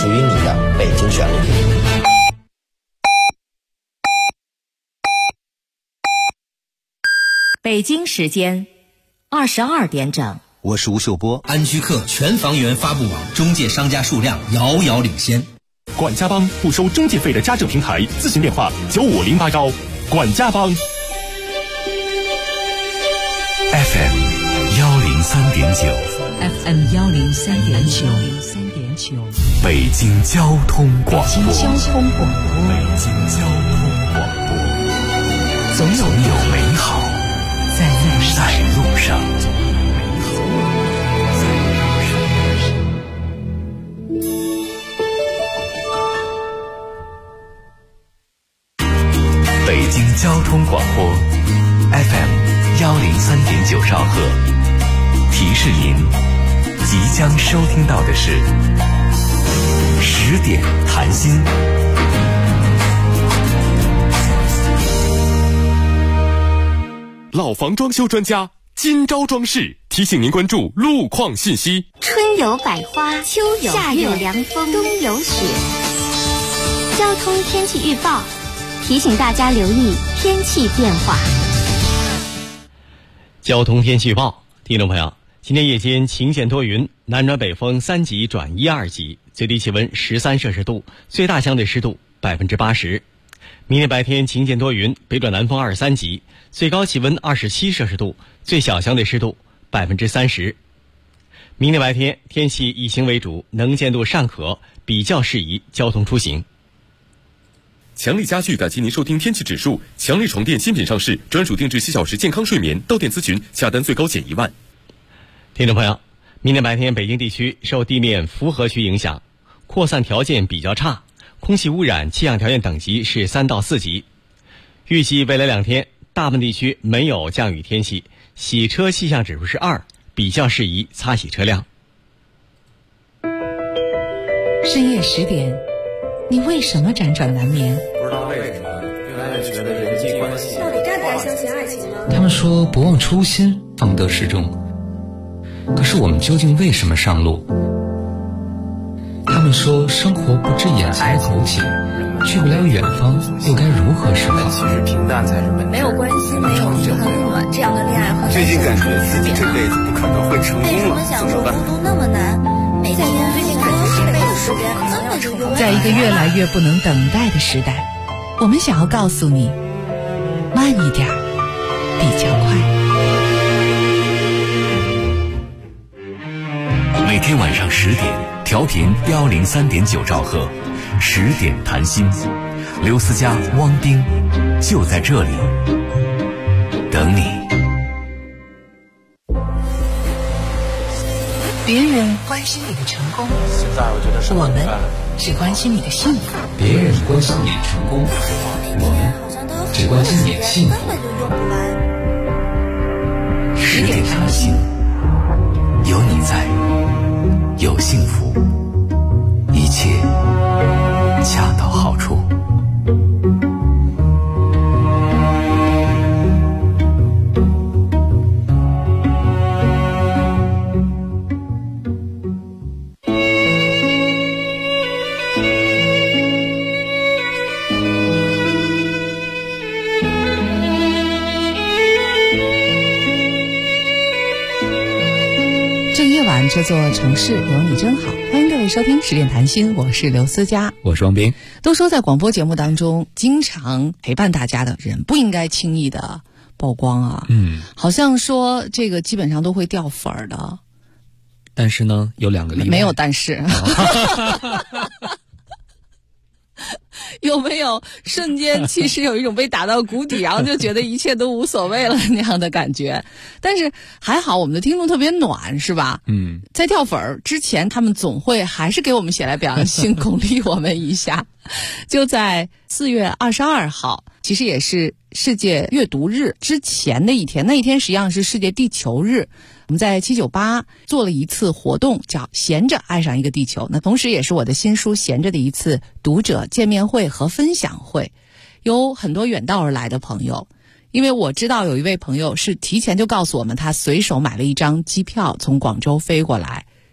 属于你的北京旋律。 北京时间22点整。 我是吴秀波。 安居客全房源发布网中介商家数量遥遥领先。 管家帮不收中介费的家政平台，咨询电话95081。管家帮。 FM 103.9 FM 103.9 北京交通广播。 北京交通广播，总有美好在路上。北京交通广播 FM 103.9兆赫，提示您即将收听到的是10点谈心。 老房装修专家今朝装饰提醒您关注路况信息。 春有百花，秋有夏有凉风，冬有雪。交通天气预报提醒大家留意天气变化。 交通天气预报，听众朋友，今天夜间晴间多云，南转北风3级转1、2级，最低气温13摄氏度，最大相对湿度80%。明天白天晴间多云，北转南风2、3级，最高气温27摄氏度，最小相对湿度30%。明天白天天气以晴为主，能见度尚可，比较适宜交通出行。 强力家具感谢您收听天气指数，强力床垫新品上市，专属定制7小时健康睡眠，到店咨询，下单最高减1万。 听众朋友，明天白天北京地区受地面辐合区影响，扩散条件比较差，空气污染气象条件等级是3到4级。预计未来2天大部分地区没有降雨天气，洗车气象指数是2，比较适宜擦洗车辆。 深夜10点，你为什么辗转难眠？ 不知道为什么越来越觉得人际关系到底该不该相信爱情呢？ 他们说不忘初心方得始终，可是我们究竟为什么上路？他们说生活不止眼前苟且，去不了远方又该如何是好？ 其实平淡才是本质。 没有关系，没有平衡温暖，这样的恋爱和最近感觉自己这辈子不可能会成功了，怎么办？ 孤独那么难，每天最近感觉这辈子时间可能要成功。 在一个越来越不能等待的时代，我们想要告诉你，慢一点，比较快。 每天晚上10点，调频103.9兆赫，10点谈心，刘思佳、汪冰就在这里等你。 别人关心你的成功， 现在我觉得我们只关心你的幸福。 别人关心你的成功，我们只关心你的幸福。 10点谈心，有你在，有幸福，一切恰到好处。 这座城市有你真好，欢迎各位收听10点谈心，我是刘思佳， 我是王斌。 都说在广播节目当中，经常陪伴大家的人不应该轻易的曝光啊。好像说这个基本上都会掉粉儿的。 但是呢，有2个例外。 没有但是。有没有瞬间其实有一种被打到谷底，然后就觉得一切都无所谓了那样的感觉？但是还好我们的听众特别暖，是吧？在掉粉儿之前，他们总会还是给我们写来表扬信，鼓励我们一下。就在4月22号，其实也是世界阅读日之前的一天，那一天实际上是世界地球日。我们在798做了一次活动，叫闲着爱上一个地球，那同时也是我的新书闲着的一次读者见面会和分享会。有很多远道而来的朋友，因为我知道有一位朋友是提前就告诉我们，他随手买了一张机票从广州飞过来，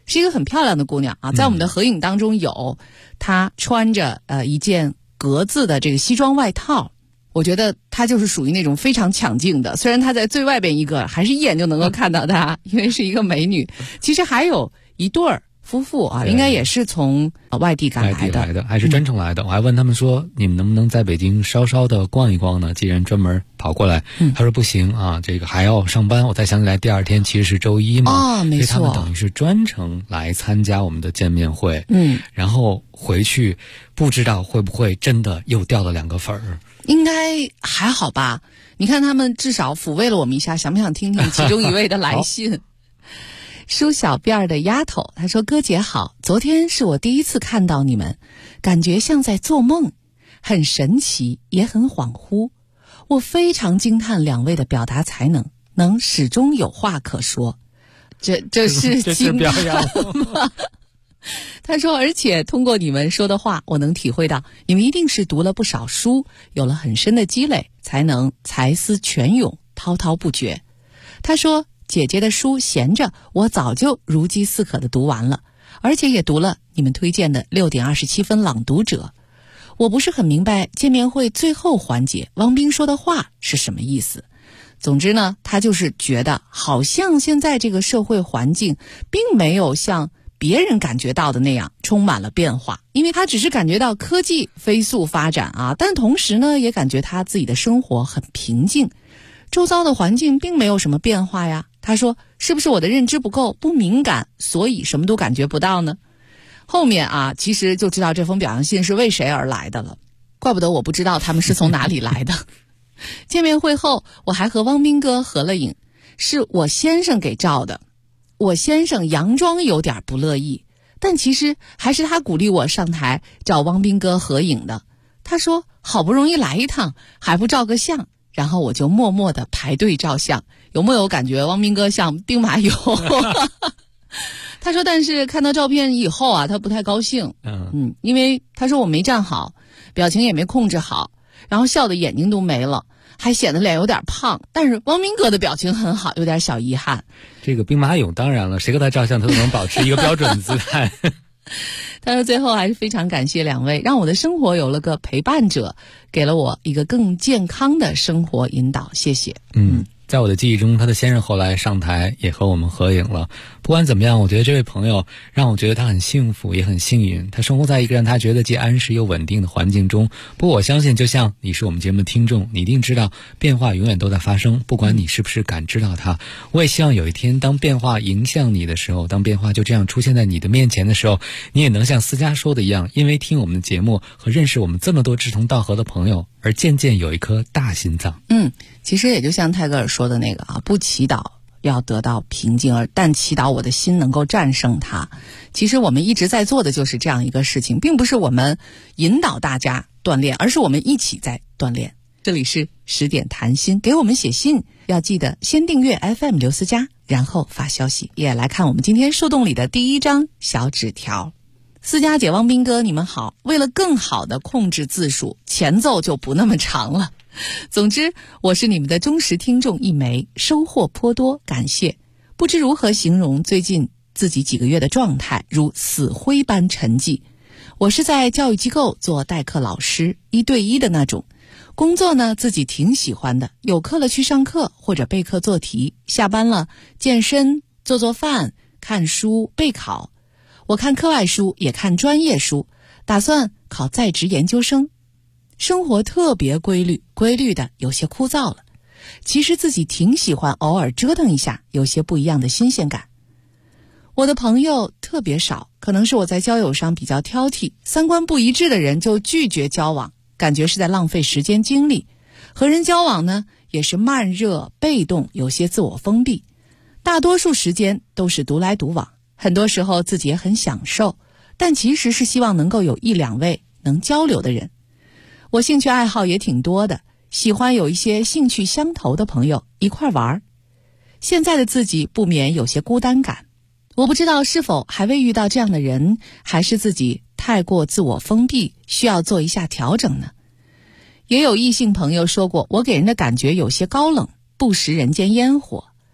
是一个很漂亮的姑娘啊，在我们的合影当中有她穿着一件格子的这个西装外套，我觉得她就是属于那种非常抢镜的，虽然她在最外边一个，还是一眼就能够看到她，因为是一个美女。其实还有一对儿夫妇啊，应该也是从外地赶来的， 还是专程来的。我还问他们说，你们能不能在北京稍稍的逛一逛呢？既然专门跑过来，他说不行啊，这个还要上班。我才想起来，第二天其实是周一嘛， 没错， 所以他们等于是专程来参加我们的见面会。然后回去不知道会不会真的又掉了2个粉儿。 应该还好吧？你看他们至少抚慰了我们一下，想不想听听其中一位的来信？梳小辫的丫头，她说：哥姐好，昨天是我第一次看到你们，感觉像在做梦，很神奇也很恍惚。我非常惊叹2位的表达才能，能始终有话可说。这是惊叹吗？他说，而且通过你们说的话，我能体会到你们一定是读了不少书，有了很深的积累，才能才思泉涌，滔滔不绝。他说，姐姐的书闲着，我早就如饥似渴的读完了，而且也读了你们推荐的6点27分朗读者。我不是很明白见面会最后环节汪冰说的话是什么意思。总之呢，他就是觉得好像现在这个社会环境并没有像别人感觉到的那样充满了变化，因为他只是感觉到科技飞速发展啊，但同时呢，也感觉他自己的生活很平静，周遭的环境并没有什么变化呀。他说，是不是我的认知不够，不敏感，所以什么都感觉不到呢？后面啊，其实就知道这封表扬信是为谁而来的了，怪不得我不知道他们是从哪里来的。见面会后，我还和汪斌哥合了影，是我先生给照的。我先生佯装有点不乐意，但其实还是他鼓励我上台找汪斌哥合影的。他说好不容易来一趟，还不照个相，然后我就默默地排队照相。有没有感觉汪斌哥像兵马俑？他说但是看到照片以后啊，他不太高兴。因为他说我没站好，表情也没控制好，然后笑的眼睛都没了，还显得脸有点胖，但是汪斌哥的表情很好，有点小遗憾。 这个兵马俑当然了，谁跟他照相他都能保持一个标准的姿态。 他说最后还是非常感谢2位，让我的生活有了个陪伴者，给了我一个更健康的生活引导，谢谢。 在我的记忆中，他的先生后来上台也和我们合影了。不管怎么样，我觉得这位朋友让我觉得他很幸福，也很幸运。他生活在一个让他觉得既安适又稳定的环境中。不过我相信，就像你是我们节目的听众，你一定知道变化永远都在发生，不管你是不是感知到它。我也希望有一天，当变化迎向你的时候，当变化就这样出现在你的面前的时候，你也能像思佳说的一样，因为听我们的节目和认识我们这么多志同道合的朋友，而渐渐有一颗大心脏。 其实也就像泰戈尔说的那个啊，不祈祷要得到平静，但祈祷我的心能够战胜它。其实我们一直在做的就是这样一个事情，并不是我们引导大家锻炼，而是我们一起在锻炼。这里是10点谈心，给我们写信要记得先订阅 FM 刘思佳，然后发消息。也来看我们今天树洞里的第一张小纸条。思佳姐、汪斌哥，你们好。为了更好的控制字数，前奏就不那么长了。总之，我是你们的忠实听众一枚，收获颇多，感谢。不知如何形容最近自己几个月的状态，如死灰般沉寂。我是在教育机构做代课老师，1对1的那种。工作呢，自己挺喜欢的，有课了去上课或者备课做题，下班了健身、做饭、看书、备考。我看课外书，也看专业书，打算考在职研究生。生活特别规律的有些枯燥了。其实自己挺喜欢偶尔折腾一下，有些不一样的新鲜感。我的朋友特别少，可能是我在交友上比较挑剔，3观不一致的人就拒绝交往，感觉是在浪费时间精力。和人交往呢，也是慢热、被动，有些自我封闭。大多数时间都是独来独往，很多时候自己也很享受，但其实是希望能够有1、2位能交流的人。我兴趣爱好也挺多的，喜欢有一些兴趣相投的朋友一块玩。现在的自己不免有些孤单感，我不知道是否还未遇到这样的人，还是自己太过自我封闭，需要做一下调整呢？也有异性朋友说过，我给人的感觉有些高冷，不食人间烟火。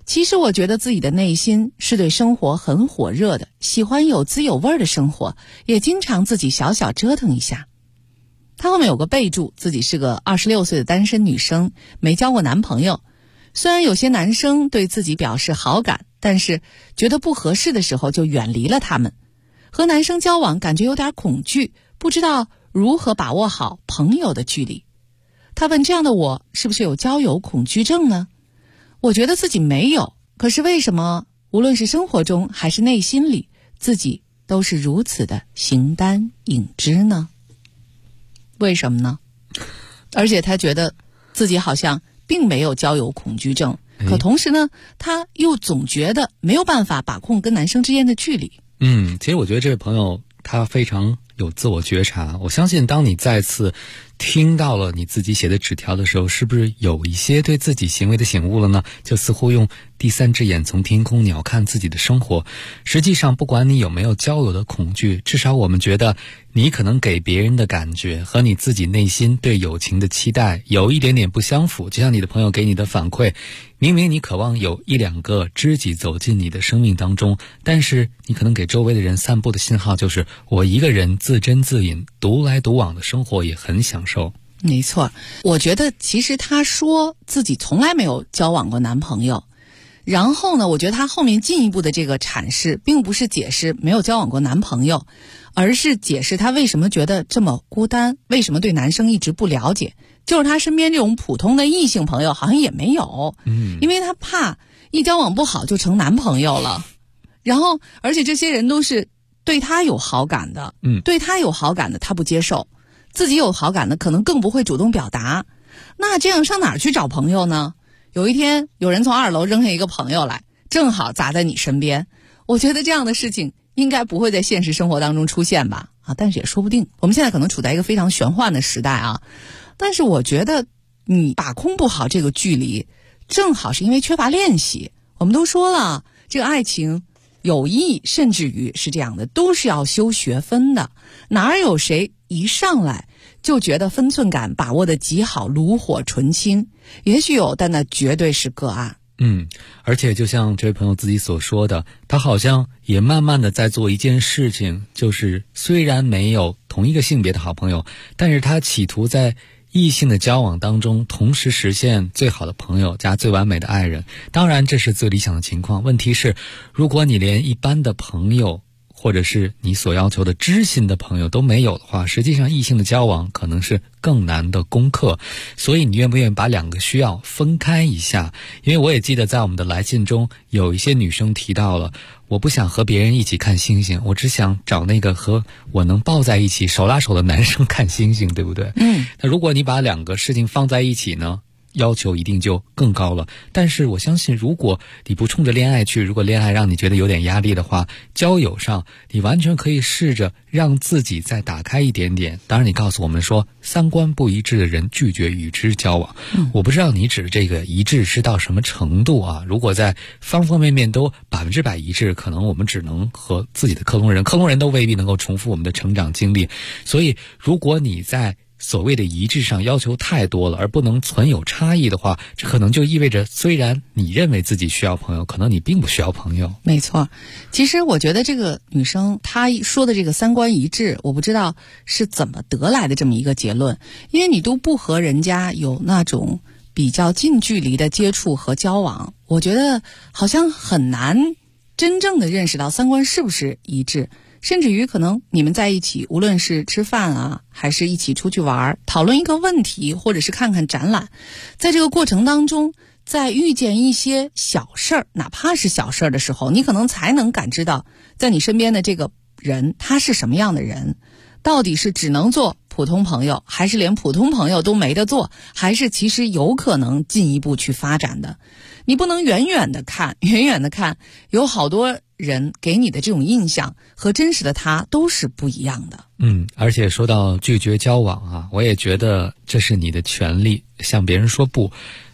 其实我觉得自己的内心是对生活很火热的，喜欢有滋有味的生活，也经常自己小小折腾一下。他后面有个备注，自己是个26岁的单身女生，没交过男朋友。虽然有些男生对自己表示好感，但是觉得不合适的时候就远离了他们。和男生交往感觉有点恐惧，不知道如何把握好朋友的距离。他问这样的我是不是有交友恐惧症呢？我觉得自己没有，可是为什么无论是生活中还是内心里，自己都是如此的形单影只呢？为什么呢？而且他觉得自己好像并没有交友恐惧症，可同时呢，他又总觉得没有办法把控跟男生之间的距离。 其实我觉得这位朋友他非常有自我觉察。我相信当你再次听到了你自己写的纸条的时候，是不是有一些对自己行为的醒悟了呢？就似乎用第三只眼从天空鸟看自己的生活。实际上不管你有没有交友的恐惧，至少我们觉得你可能给别人的感觉和你自己内心对友情的期待有一点点不相符。就像你的朋友给你的反馈，明明你渴望有一两个知己走进你的生命当中，但是你可能给周围的人散布的信号就是我一个人自斟自饮，独来独往的生活也很享受。 没错，我觉得其实他说自己从来没有交往过男朋友，然后呢，我觉得他后面进一步的这个阐释并不是解释没有交往过男朋友，而是解释他为什么觉得这么孤单，为什么对男生一直不了解，就是他身边这种普通的异性朋友好像也没有，因为他怕一交往不好就成男朋友了，然后而且这些人都是对他有好感的，对他有好感的他不接受，自己有好感的可能更不会主动表达，那这样上哪儿去找朋友呢？有一天有人从2楼扔下一个朋友来，正好砸在你身边，我觉得这样的事情应该不会在现实生活当中出现吧？但是也说不定，我们现在可能处在一个非常玄幻的时代啊。但是我觉得你把控不好这个距离，正好是因为缺乏练习。我们都说了，这个爱情友谊甚至于是这样的，都是要修学分的，哪有谁一上来就觉得分寸感把握得极好，炉火纯青？也许有，但那绝对是个案。 而且就像这位朋友自己所说的，他好像也慢慢的在做一件事情，就是虽然没有同一个性别的好朋友，但是他企图在异性的交往当中同时实现最好的朋友加最完美的爱人。当然这是最理想的情况，问题是如果你连一般的朋友或者是你所要求的知心的朋友都没有的话，实际上异性的交往可能是更难的功课。所以你愿不愿意把两个需要分开一下？因为我也记得在我们的来信中有一些女生提到了，我不想和别人一起看星星，我只想找那个和我能抱在一起手拉手的男生看星星，对不对？那如果你把两个事情放在一起呢，要求一定就更高了。但是我相信如果你不冲着恋爱去，如果恋爱让你觉得有点压力的话，交友上你完全可以试着让自己再打开一点点。当然你告诉我们说三观不一致的人拒绝与之交往，我不知道你指的这个一致是到什么程度啊？如果在方方面面都100%一致，可能我们只能和自己的克隆人都未必能够重复我们的成长经历。所以如果你在所谓的一致上要求太多了，而不能存有差异的话，这可能就意味着虽然你认为自己需要朋友，可能你并不需要朋友。 没错，其实我觉得这个女生她说的这个三观一致，我不知道是怎么得来的这么一个结论，因为你都不和人家有那种比较近距离的接触和交往，我觉得好像很难真正的认识到三观是不是一致。甚至于可能你们在一起，无论是吃饭啊，还是一起出去玩，讨论一个问题，或者是看看展览，在这个过程当中，在遇见一些小事儿，哪怕是小事儿的时候，你可能才能感知到在你身边的这个人他是什么样的人，到底是只能做普通朋友，还是连普通朋友都没得做，还是其实有可能进一步去发展的。你不能远远的看，有好多人给你的这种印象和真实的他都是不一样的。 而且说到拒绝交往啊，我也觉得这是你的权利，向别人说不。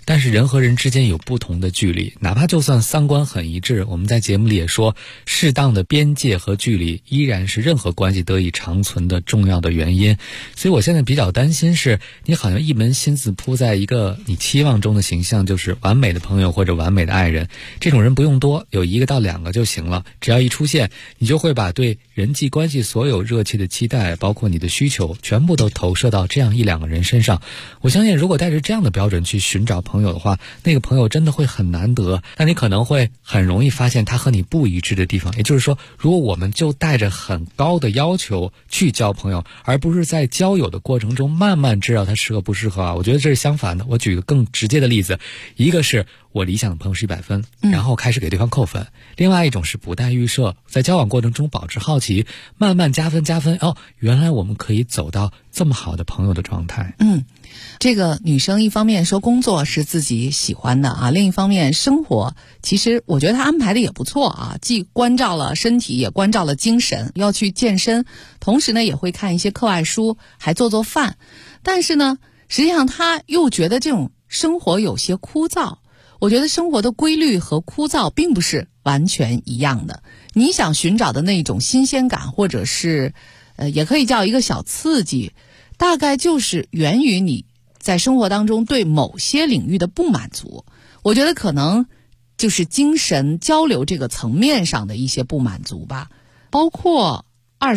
但是人和人之间有不同的距离，哪怕就算三观很一致，我们在节目里也说，适当的边界和距离依然是任何关系得以长存的重要的原因。所以我现在比较担心是，你好像一门心思扑在一个你期望中的形象，就是完美的朋友或者完美的爱人。这种人不用多，有1个到2个就行了，只要一出现，你就会把对人际关系所有热切的期待，包括你的需求，全部都投射到这样1-2个人身上。我相信如果带着这样的标准去寻找朋友的话，那个朋友真的会很难得，但你可能会很容易发现他和你不一致的地方。也就是说，如果我们就带着很高的要求去交朋友，而不是在交友的过程中慢慢知道他适合不适合啊，我觉得这是相反的。我举个更直接的例子，一个是我理想的朋友是100分，然后开始给对方扣分，另外一种是不带预设，在交往过程中保持好奇，慢慢加分，原来我们可以走到这么好的朋友的状态。 这个女生一方面说工作是自己喜欢的啊，另一方面生活其实我觉得她安排的也不错啊，既关照了身体也关照了精神，要去健身，同时呢也会看一些课外书，还做饭。但是呢实际上她又觉得这种生活有些枯燥。我觉得生活的规律和枯燥并不是完全一样的，你想寻找的那种新鲜感，或者是也可以叫一个小刺激，大概就是源于你在生活当中对某些领域的不满足。我觉得可能就是精神交流这个层面上的一些不满足吧。包括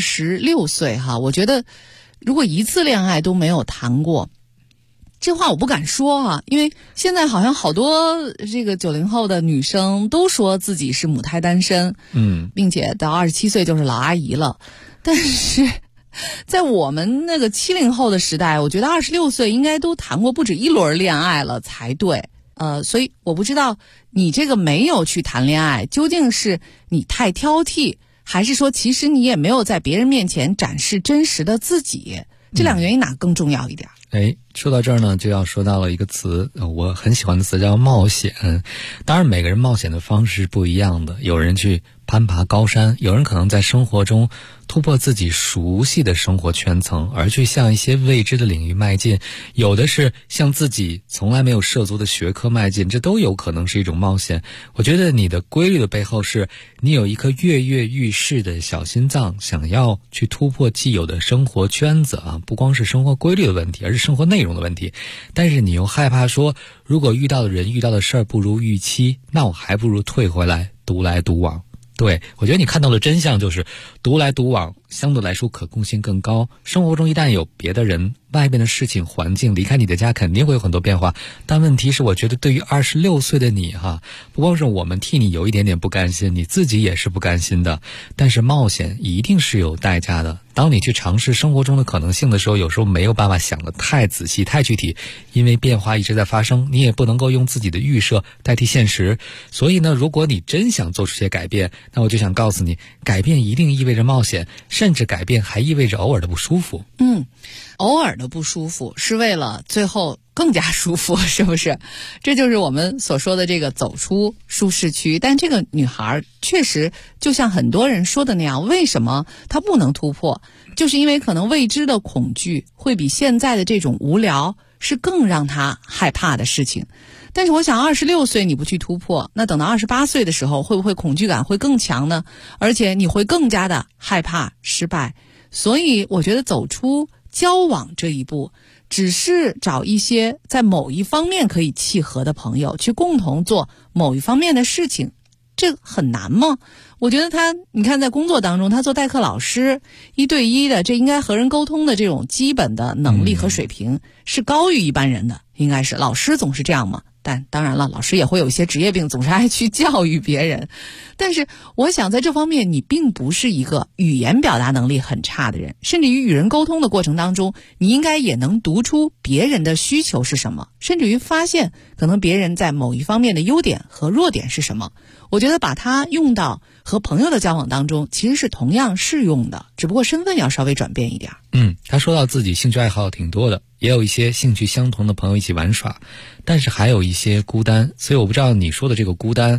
26岁哈，我觉得如果一次恋爱都没有谈过，这话我不敢说啊，因为现在好像好多这个90后的女生都说自己是母胎单身，并且到27岁就是老阿姨了。但是在我们那个70后的时代，我觉得26岁应该都谈过不止1轮恋爱了才对。所以我不知道你这个没有去谈恋爱，究竟是你太挑剔，还是说其实你也没有在别人面前展示真实的自己？这2个原因哪更重要一点？ 说到这儿呢，就要说到了一个词，我很喜欢的词叫冒险。当然每个人冒险的方式是不一样的，有人去攀爬高山，有人可能在生活中突破自己熟悉的生活圈层，而去向一些未知的领域迈进，有的是向自己从来没有涉足的学科迈进，这都有可能是一种冒险。我觉得你的规律的背后是你有一颗跃跃欲试的小心脏，想要去突破既有的生活圈子啊，不光是生活规律的问题，而是生活内容的问题。但是你又害怕说，如果遇到的人遇到的事儿不如预期，那我还不如退回来独来独往。对，我觉得你看到的真相就是独来独往相对来说可控性更高，生活中一旦有别的人，外面的事情环境离开你的家肯定会有很多变化。但问题是我觉得对于26岁的你不光是我们替你有一点点不甘心，你自己也是不甘心的。但是冒险一定是有代价的，当你去尝试生活中的可能性的时候，有时候没有办法想得太仔细太具体，因为变化一直在发生，你也不能够用自己的预设代替现实。所以呢，如果你真想做出些改变，那我就想告诉你，改变一定意味着冒险，甚至改变还意味着偶尔的不舒服。 偶尔的不舒服是为了最后更加舒服，是不是？这就是我们所说的这个走出舒适区。但这个女孩确实就像很多人说的那样，为什么她不能突破？就是因为可能未知的恐惧会比现在的这种无聊是更让她害怕的事情。但是我想26岁你不去突破，那等到28岁的时候，会不会恐惧感会更强呢？而且你会更加的害怕失败。所以我觉得走出交往这一步，只是找一些在某一方面可以契合的朋友，去共同做某一方面的事情，这很难吗？我觉得你看在工作当中，他做代课老师，1对1的，这应该和人沟通的这种基本的能力和水平是高于一般人的，应该是老师总是这样嘛。但当然了，老师也会有一些职业病，总是爱去教育别人。但是我想在这方面你并不是一个语言表达能力很差的人，甚至于与人沟通的过程当中，你应该也能读出别人的需求是什么，甚至于发现可能别人在某一方面的优点和弱点是什么。我觉得把它用到和朋友的交往当中其实是同样适用的，只不过身份要稍微转变一点。 他说到自己兴趣爱好挺多的，也有一些兴趣相同的朋友一起玩耍，但是还有一些孤单。所以我不知道你说的这个孤单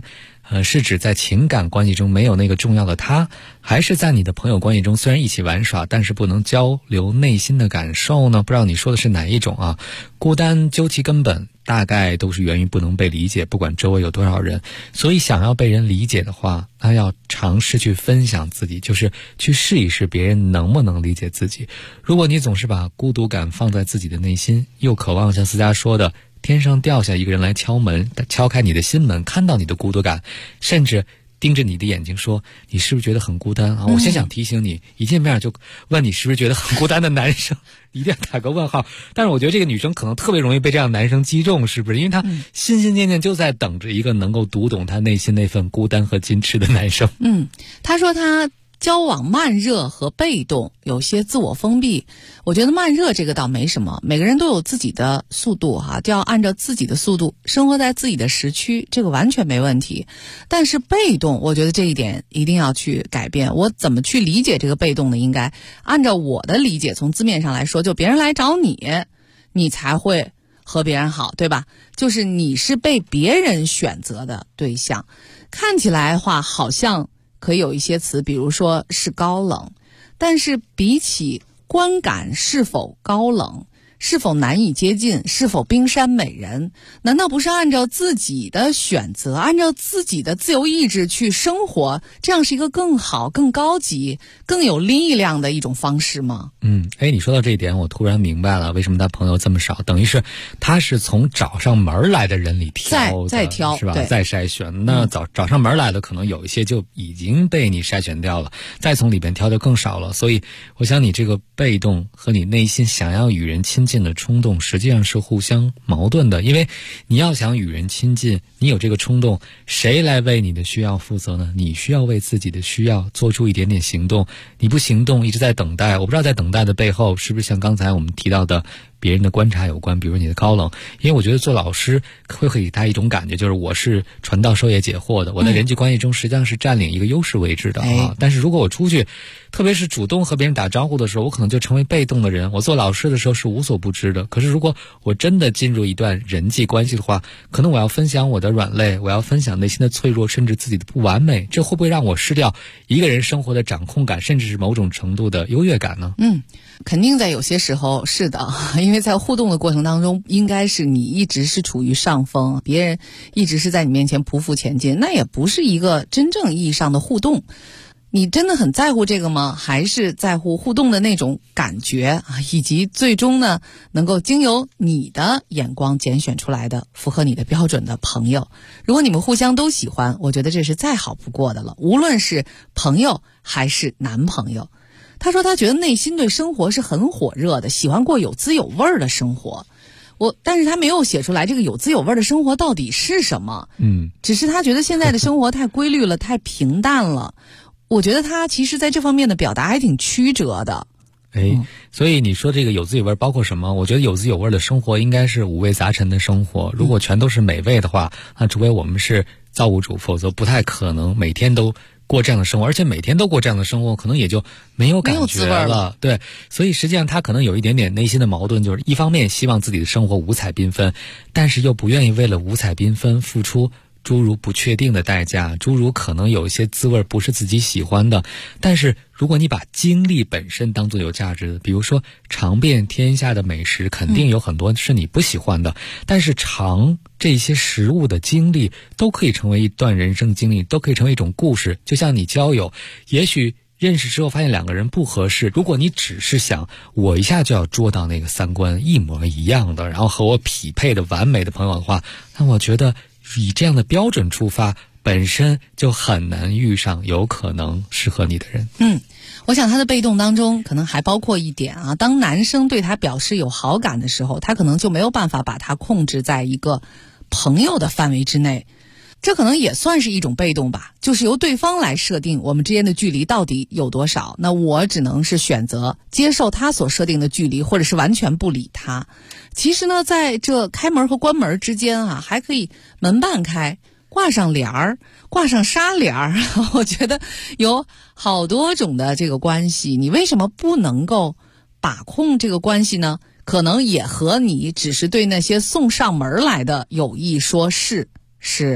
是指在情感关系中没有那个重要的他，还是在你的朋友关系中虽然一起玩耍，但是不能交流内心的感受呢？不知道你说的是哪一种啊？孤单究其根本，大概都是源于不能被理解，不管周围有多少人。所以想要被人理解的话，那要尝试去分享自己，就是去试一试别人能不能理解自己。如果你总是把孤独感放在自己的内心，又渴望像思佳说的天上掉下一个人来敲门，敲开你的心门，看到你的孤独感，甚至盯着你的眼睛说你是不是觉得很孤单啊？我先想提醒你，一见面就问你是不是觉得很孤单的男生一定要打个问号。但是我觉得这个女生可能特别容易被这样的男生击中，是不是？因为她心心念念就在等着一个能够读懂她内心那份孤单和矜持的男生。 她说她交往慢热和被动，有些自我封闭。我觉得慢热这个倒没什么，每个人都有自己的速度就要按照自己的速度生活在自己的时区，这个完全没问题。但是被动，我觉得这一点一定要去改变。我怎么去理解这个被动呢？应该按照我的理解，从字面上来说，就别人来找你，你才会和别人好，对吧？就是你是被别人选择的对象。看起来的话好像可以有一些词，比如说是高冷，但是比起观感是否高冷，是否难以接近，是否冰山美人，难道不是按照自己的选择，按照自己的自由意志去生活，这样是一个更好、更高级、更有力量的一种方式吗？ 你说到这一点，我突然明白了为什么他朋友这么少，等于是他是从找上门来的人里挑的， 再挑是吧？再筛选。那找上门来的可能有一些就已经被你筛选掉了，再从里边挑就更少了。所以我想你这个被动和你内心想要与人亲近的冲动实际上是互相矛盾的。因为你要想与人亲近，你有这个冲动，谁来为你的需要负责呢？你需要为自己的需要做出一点点行动。你不行动，一直在等待，我不知道在等待的背后是不是像刚才我们提到的别人的观察有关，比如你的高冷。因为我觉得做老师会给他一种感觉，就是我是传道授业解惑的，我在人际关系中实际上是占领一个优势位置的但是如果我出去，特别是主动和别人打招呼的时候，我可能就成为被动的人。我做老师的时候是无所不知的，可是如果我真的进入一段人际关系的话，可能我要分享我的软肋，我要分享内心的脆弱，甚至自己的不完美，这会不会让我失掉一个人生活的掌控感，甚至是某种程度的优越感呢？ 肯定在有些时候是的，因为在互动的过程当中，应该是你一直是处于上风，别人一直是在你面前匍匐前进，那也不是一个真正意义上的互动。你真的很在乎这个吗？还是在乎互动的那种感觉以及最终呢能够经由你的眼光拣选出来的符合你的标准的朋友？如果你们互相都喜欢，我觉得这是再好不过的了，无论是朋友还是男朋友。他说他觉得内心对生活是很火热的，喜欢过有滋有味的生活。但是他没有写出来这个有滋有味的生活到底是什么。只是他觉得现在的生活太规律了，太平淡了。我觉得他其实在这方面的表达还挺曲折的。 所以你说这个有滋有味包括什么？我觉得有滋有味的生活应该是五味杂陈的生活。如果全都是美味的话，那除非我们是造物主，否则不太可能每天都过这样的生活，而且每天都过这样的生活，可能也就没有感觉了。对，所以实际上他可能有一点点内心的矛盾，就是一方面希望自己的生活五彩缤纷，但是又不愿意为了五彩缤纷付出诸如不确定的代价，诸如可能有一些滋味不是自己喜欢的。但是如果你把经历本身当作有价值的，比如说尝遍天下的美食，肯定有很多是你不喜欢的，但是尝这些食物的经历都可以成为一段人生经历，都可以成为一种故事。就像你交友，也许认识之后发现两个人不合适，如果你只是想我一下就要捉到那个三观一模一样的，然后和我匹配的完美的朋友的话，那我觉得以这样的标准出发，本身就很难遇上有可能适合你的人。 我想他的被动当中可能还包括一点当男生对他表示有好感的时候，他可能就没有办法把他控制在一个朋友的范围之内，这可能也算是一种被动吧，就是由对方来设定我们之间的距离到底有多少，那我只能是选择接受他所设定的距离，或者是完全不理他。其实呢，在这开门和关门之间还可以门半开，挂上帘儿，挂上纱帘儿。我觉得有好多种的这个关系，你为什么不能够把控这个关系呢？可能也和你只是对那些送上门来的友谊说是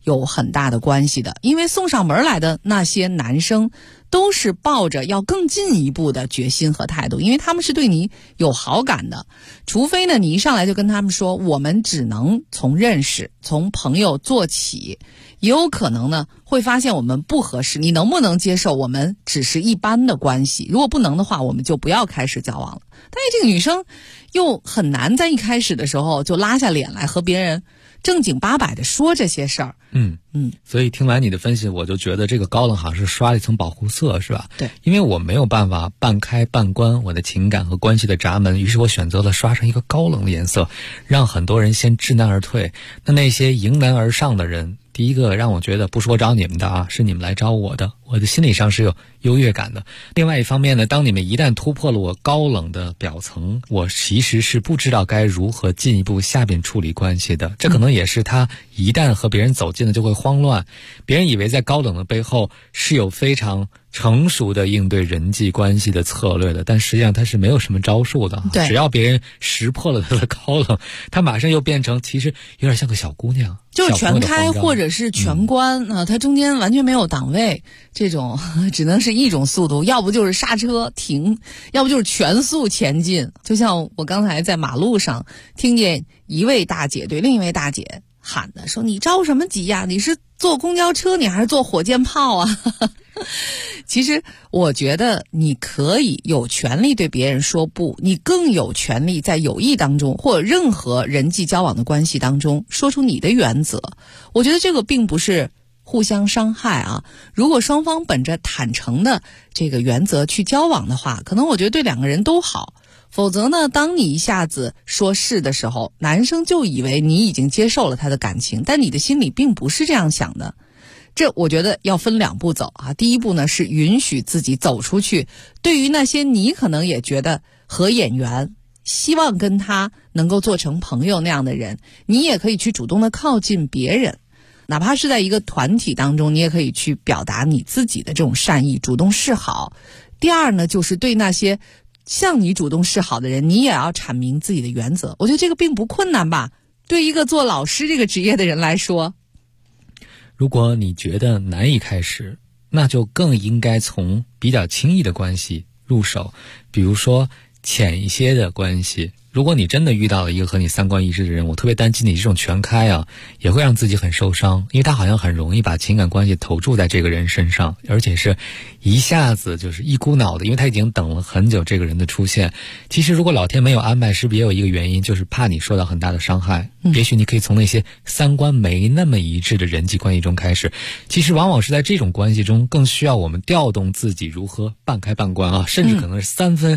有很大的关系的。因为送上门来的那些男生都是抱着要更进一步的决心和态度，因为他们是对你有好感的。除非呢你一上来就跟他们说我们只能从认识从朋友做起，也有可能呢会发现我们不合适，你能不能接受我们只是一般的关系，如果不能的话我们就不要开始交往了。但是这个女生又很难在一开始的时候就拉下脸来和别人正经八百的说这些事儿。 所以听完你的分析，我就觉得这个高冷好像是刷了一层保护色，是吧？ 对， 因为我没有办法半开半关我的情感和关系的闸门，于是我选择了刷上一个高冷的颜色，让很多人先知难而退。那些迎难而上的人，第一个让我觉得不是我找你们的啊，是你们来找我的，我的心理上是有优越感的。另外一方面呢，当你们一旦突破了我高冷的表层，我其实是不知道该如何进一步下边处理关系的。这可能也是他一旦和别人走近了就会慌乱，别人以为在高冷的背后是有非常成熟的应对人际关系的策略的，但实际上他是没有什么招数的。 对， 只要别人识破了他的高冷，他马上又变成其实有点像个小姑娘， 就是全开或者是全关它中间完全没有档位，这种只能是一种速度，要不就是刹车停，要不就是全速前进。就像我刚才在马路上听见一位大姐对另一位大姐喊的，说你着什么急呀？你是坐公交车你还是坐火箭炮啊？其实我觉得你可以有权利对别人说不，你更有权利在友谊当中或任何人际交往的关系当中说出你的原则。我觉得这个并不是互相伤害啊。如果双方本着坦诚的这个原则去交往的话，可能我觉得对两个人都好。否则呢，当你一下子说是的时候，男生就以为你已经接受了他的感情，但你的心里并不是这样想的。这我觉得要分两步走啊。第一步呢是允许自己走出去，对于那些你可能也觉得合眼缘，希望跟他能够做成朋友那样的人，你也可以去主动的靠近别人，哪怕是在一个团体当中，你也可以去表达你自己的这种善意，主动示好。第二呢，就是对那些向你主动示好的人，你也要阐明自己的原则。我觉得这个并不困难吧，对一个做老师这个职业的人来说。 如果你觉得难以开始，那就更应该从比较轻易的关系入手，比如说浅一些的关系。如果你真的遇到了一个和你三观一致的人，我特别担心你这种全开啊，也会让自己很受伤，因为他好像很容易把情感关系投注在这个人身上，而且是一下子就是一股脑的，因为他已经等了很久这个人的出现。其实如果老天没有安排，是不是也有一个原因，就是怕你受到很大的伤害。也许你可以从那些三观没那么一致的人际关系中开始。其实往往是在这种关系中更需要我们调动自己如何半开半关啊，甚至可能是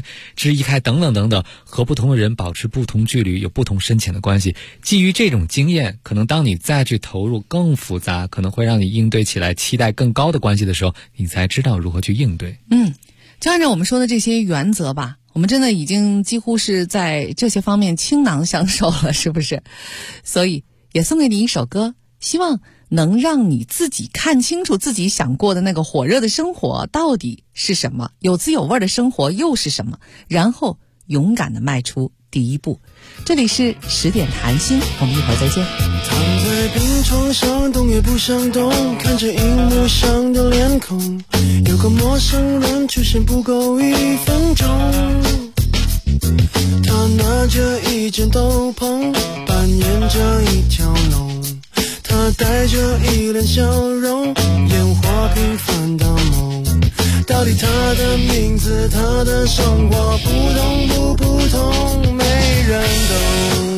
1/3开等等等等，和不同的人保持不同距离，有不同深浅的关系。基于这种经验，可能当你再去投入更复杂，可能会让你应对起来期待更高的关系的时候，你才知道如何去应对。 就按照我们说的这些原则吧，我们真的已经几乎是在这些方面倾囊相授了，是不是？所以也送给你一首歌，希望能让你自己看清楚自己想过的那个火热的生活到底是什么，有滋有味的生活又是什么，然后勇敢地迈出第一步。这里是10点谈心，我们一会儿再见。 躺在病床上，动也不想动，看着荧幕上的脸孔，有个陌生人出现不够1分钟。他拿着一件斗篷，扮演着一条龙，他带着一脸笑容，演活平凡的梦。到底他的名字，他的生活不同不普通，没人懂。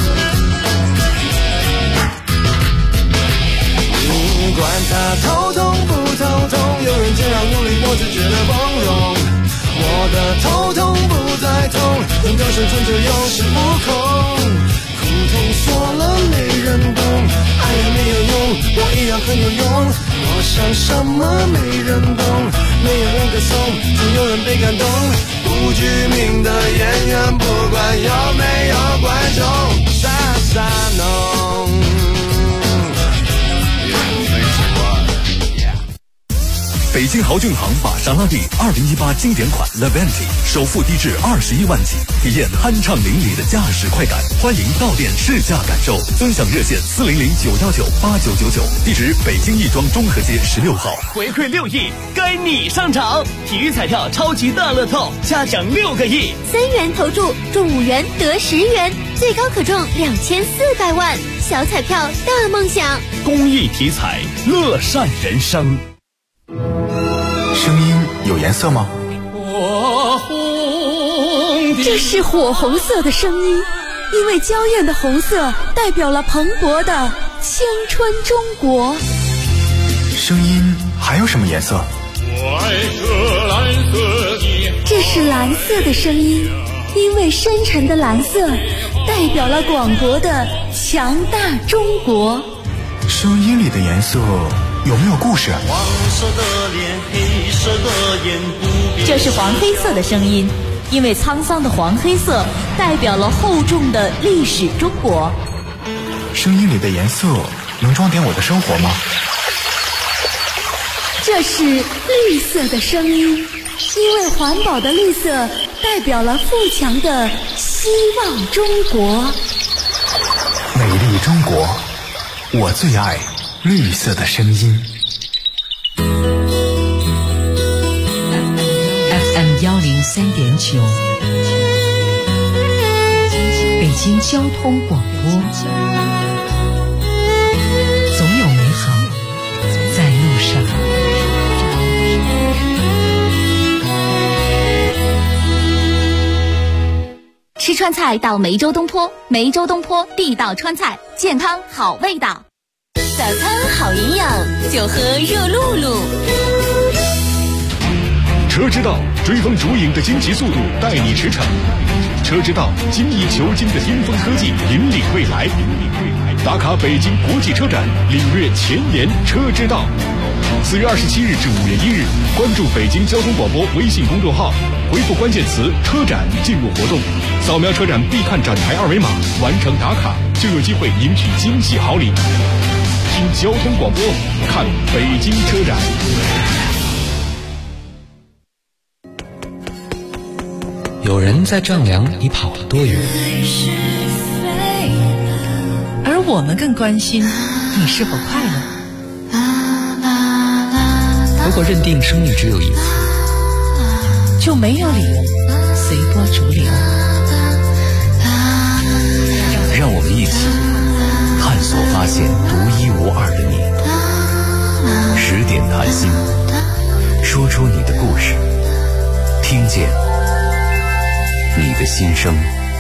管他头痛不头痛，有人这样努力，我只觉得光荣。我的头痛不再痛，痛到生存就有恃无恐。苦痛说了没人懂，爱也没有用，我一样很有用。我想什么没人懂，没有人歌颂，总有人被感动。不具名的演员，不管有没有观众，傻傻弄。 北京京豪骏行玛莎拉蒂2018经典款 Levante 首付低至21万起，体验酣畅淋漓的驾驶快感。欢迎到店试驾感受，尊享热线400-919-8999，地址北京亦庄中和街16号。 回馈6亿，该你上场！体育彩票超级大乐透，加奖6个亿 ，3元投注中5元得10元，最高可中2400万。小彩票大梦想， 公益体彩，乐善人生。 声音有颜色吗？ 这是火红色的声音，因为娇艳的红色代表了蓬勃的青春中国。 声音还有什么颜色？ 这是蓝色的声音，因为深沉的蓝色代表了广博的强大中国。 声音里的颜色有没有故事？ 黄色的脸，黑色的眼，不变。 这是黄黑色的声音，因为沧桑的黄黑色代表了厚重的历史中国。 声音里的颜色能装点我的生活吗？ 这是绿色的声音，因为环保的绿色代表了富强的希望中国。 美丽中国，我最爱绿色的声音。 FM 103.9，北京交通广播，总有美好在路上。 吃川菜到梅州东坡，梅州东坡地道川菜，健康好味道。 早餐好营养，就喝热露露。 车之道追风逐影的惊奇速度，带你驰骋。车之道精益求精的巅峰科技，引领未来。打卡北京国际车展，领略前沿车之道。4月27日至5月1日，关注北京交通广播微信公众号，回复关键词车展进入活动，扫描车展必看展台2维码，完成打卡就有机会赢取惊喜好礼。听交通广播，看北京车展。 有人在丈量你跑了多远， 而我们更关心你是否快乐。 如果认定生命只有一次， 就没有理由随波逐流。 让我们一起探索发现独一无二的你。10点谈心，说出你的故事，听见你的心声。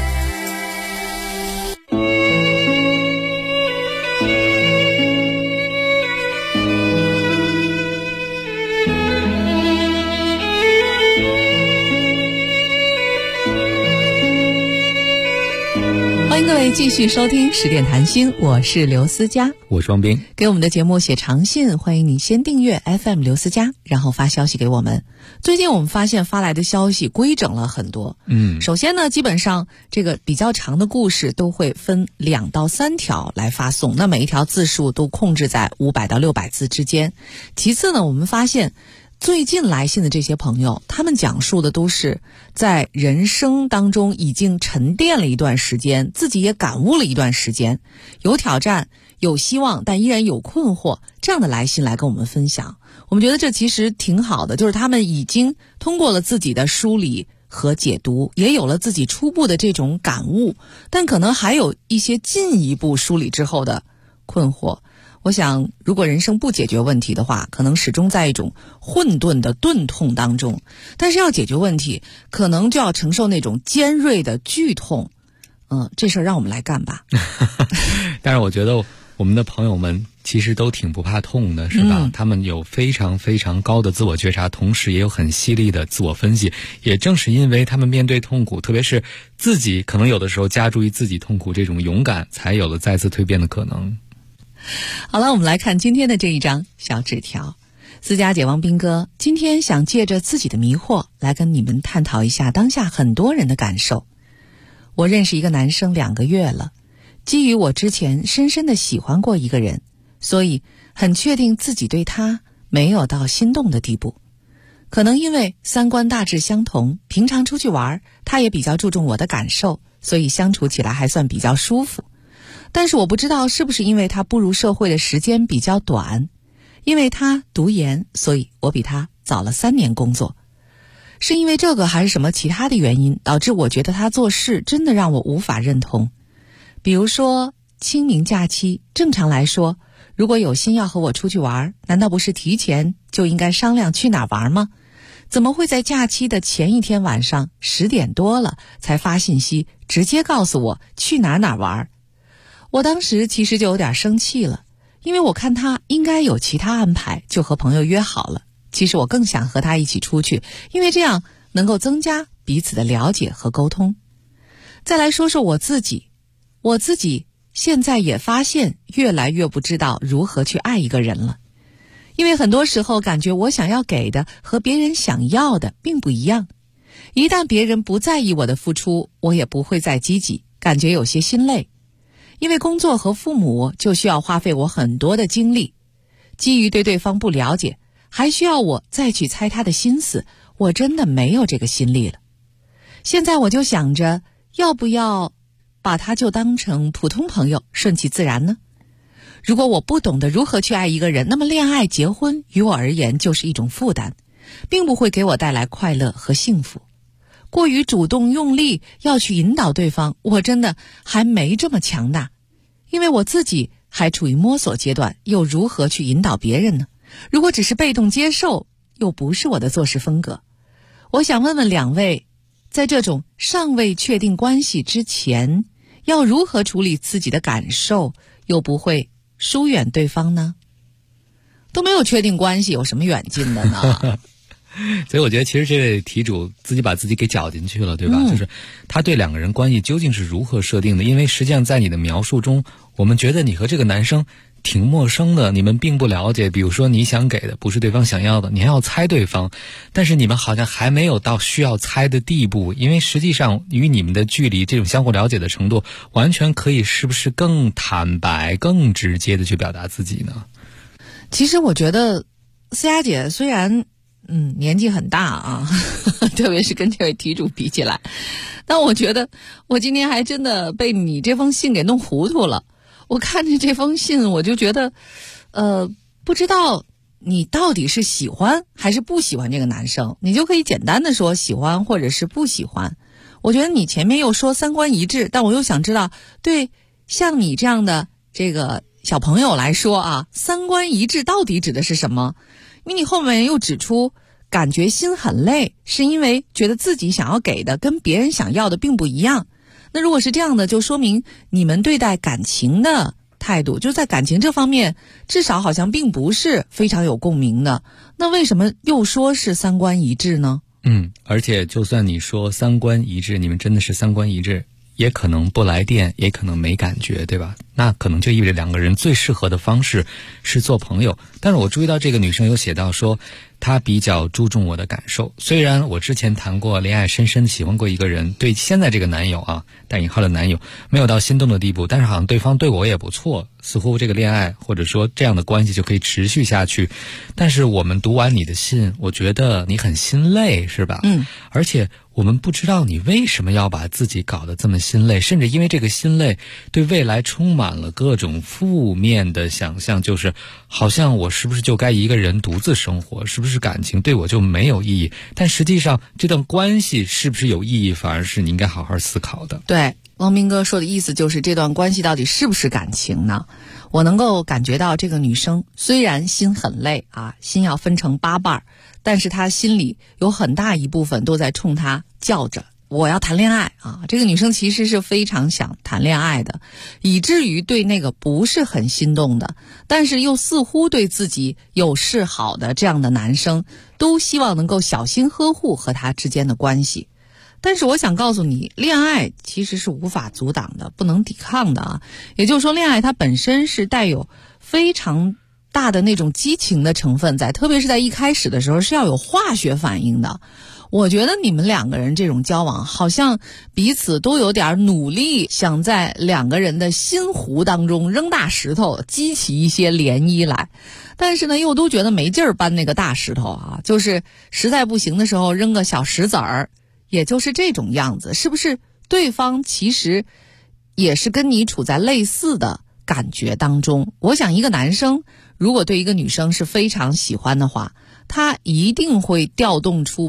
欢迎各位继续收听10点谈心，我是刘思佳， 我是王斌。 给我们的节目写长信，欢迎你先订阅 FM 刘思佳，然后发消息给我们。最近我们发现发来的消息规整了很多。首先呢，基本上这个比较长的故事都会分2到3条来发送，那每一条字数都控制在500到600字之间。其次呢，我们发现最近来信的这些朋友，他们讲述的都是在人生当中已经沉淀了一段时间，自己也感悟了一段时间，有挑战有希望但依然有困惑，这样的来信来跟我们分享。我们觉得这其实挺好的，就是他们已经通过了自己的梳理和解读，也有了自己初步的这种感悟，但可能还有一些进一步梳理之后的困惑。我想如果人生不解决问题的话，可能始终在一种混沌的钝痛当中，但是要解决问题，可能就要承受那种尖锐的剧痛。这事儿让我们来干吧。 但是我觉得我们的朋友们其实都挺不怕痛的，是吧？他们有非常非常高的自我觉察，同时也有很犀利的自我分析。也正是因为他们面对痛苦，特别是自己可能有的时候加诸于自己痛苦这种勇敢，才有了再次蜕变的可能。 好了，我们来看今天的这一张小纸条。思佳姐王斌哥今天想借着自己的迷惑来跟你们探讨一下当下很多人的感受。我认识一个男生2个月了，基于我之前深深的喜欢过一个人，所以很确定自己对他没有到心动的地步。 可能因为三观大致相同，平常出去玩，他也比较注重我的感受，所以相处起来还算比较舒服。但是我不知道是不是因为他步入社会的时间比较短，因为他读研，所以我比他早了3年工作。是因为这个还是什么其他的原因，导致我觉得他做事真的让我无法认同。比如说清明假期，正常来说，如果有心要和我出去玩，难道不是提前就应该商量去哪玩吗？怎么会在假期的前一天晚上10点多了才发信息，直接告诉我去哪玩？我当时其实就有点生气了，因为我看他应该有其他安排，就和朋友约好了。其实我更想和他一起出去，因为这样能够增加彼此的了解和沟通。再来说说我自己现在也发现越来越不知道如何去爱一个人了。因为很多时候感觉我想要给的和别人想要的并不一样。一旦别人不在意我的付出，我也不会再积极，感觉有些心累。因为工作和父母就需要花费我很多的精力，基于对对方不了解，还需要我再去猜他的心思，我真的没有这个心力了。现在我就想着，要不要把他就当成普通朋友，顺其自然呢？如果我不懂得如何去爱一个人，那么恋爱结婚于我而言就是一种负担，并不会给我带来快乐和幸福。过于主动用力要去引导对方，我真的还没这么强大，因为我自己还处于摸索阶段，又如何去引导别人呢？如果只是被动接受，又不是我的做事风格。我想问问两位，在这种尚未确定关系之前，要如何处理自己的感受，又不会疏远对方呢？都没有确定关系，有什么远近的呢？ 所以我觉得其实这位题主自己把自己给搅进去了，对吧？就是他对两个人关系究竟是如何设定的？因为实际上在你的描述中，我们觉得你和这个男生挺陌生的，你们并不了解。比如说你想给的不是对方想要的，你还要猜对方，但是你们好像还没有到需要猜的地步，因为实际上与你们的距离，这种相互了解的程度，完全可以是不是更坦白、更直接的去表达自己呢？ 其实我觉得思雅姐虽然年纪很大啊，特别是跟这位题主比起来，但我觉得我今天还真的被你这封信给弄糊涂了。我看着这封信，我就觉得不知道你到底是喜欢还是不喜欢这个男生，你就可以简单的说喜欢或者是不喜欢。我觉得你前面又说三观一致，但我又想知道，对像你这样的这个小朋友来说啊，三观一致到底指的是什么？因为你后面又指出感觉心很累，是因为觉得自己想要给的跟别人想要的并不一样。那如果是这样的，就说明你们对待感情的态度，就在感情这方面至少好像并不是非常有共鸣的。那为什么又说是三观一致呢？ 而且就算你说三观一致，你们真的是三观一致，也可能不来电，也可能没感觉，对吧？那可能就意味着两个人最适合的方式是做朋友。但是我注意到这个女生有写到说她比较注重我的感受。虽然我之前谈过恋爱，深深喜欢过一个人，对现在这个男友啊，带引号的男友，没有到心动的地步，但是好像对方对我也不错，似乎这个恋爱或者说这样的关系就可以持续下去。但是我们读完你的信，我觉得你很心累，是吧？而且我们不知道你为什么要把自己搞得这么心累，甚至因为这个心累对未来充满了各种负面的想象，就是好像我是不是就该一个人独自生活，是不是感情对我就没有意义？但实际上这段关系是不是有意义，反而是你应该好好思考的。 对，汪明哥说的意思就是这段关系到底是不是感情呢？我能够感觉到这个女生虽然心很累啊，心要分成8瓣，但是她心里有很大一部分都在冲她叫着我要谈恋爱啊！这个女生其实是非常想谈恋爱的，以至于对那个不是很心动的，但是又似乎对自己有示好的这样的男生，都希望能够小心呵护和他之间的关系。但是我想告诉你，恋爱其实是无法阻挡的，不能抵抗的啊。也就是说，恋爱它本身是带有非常大的那种激情的成分在，特别是在一开始的时候是要有化学反应的。 我觉得你们两个人这种交往，好像彼此都有点努力，想在两个人的心湖当中扔大石头，激起一些涟漪来。但是呢，又都觉得没劲儿搬那个大石头啊，就是实在不行的时候扔个小石子儿，也就是这种样子。是不是对方其实也是跟你处在类似的感觉当中？我想一个男生如果对一个女生是非常喜欢的话，他一定会调动出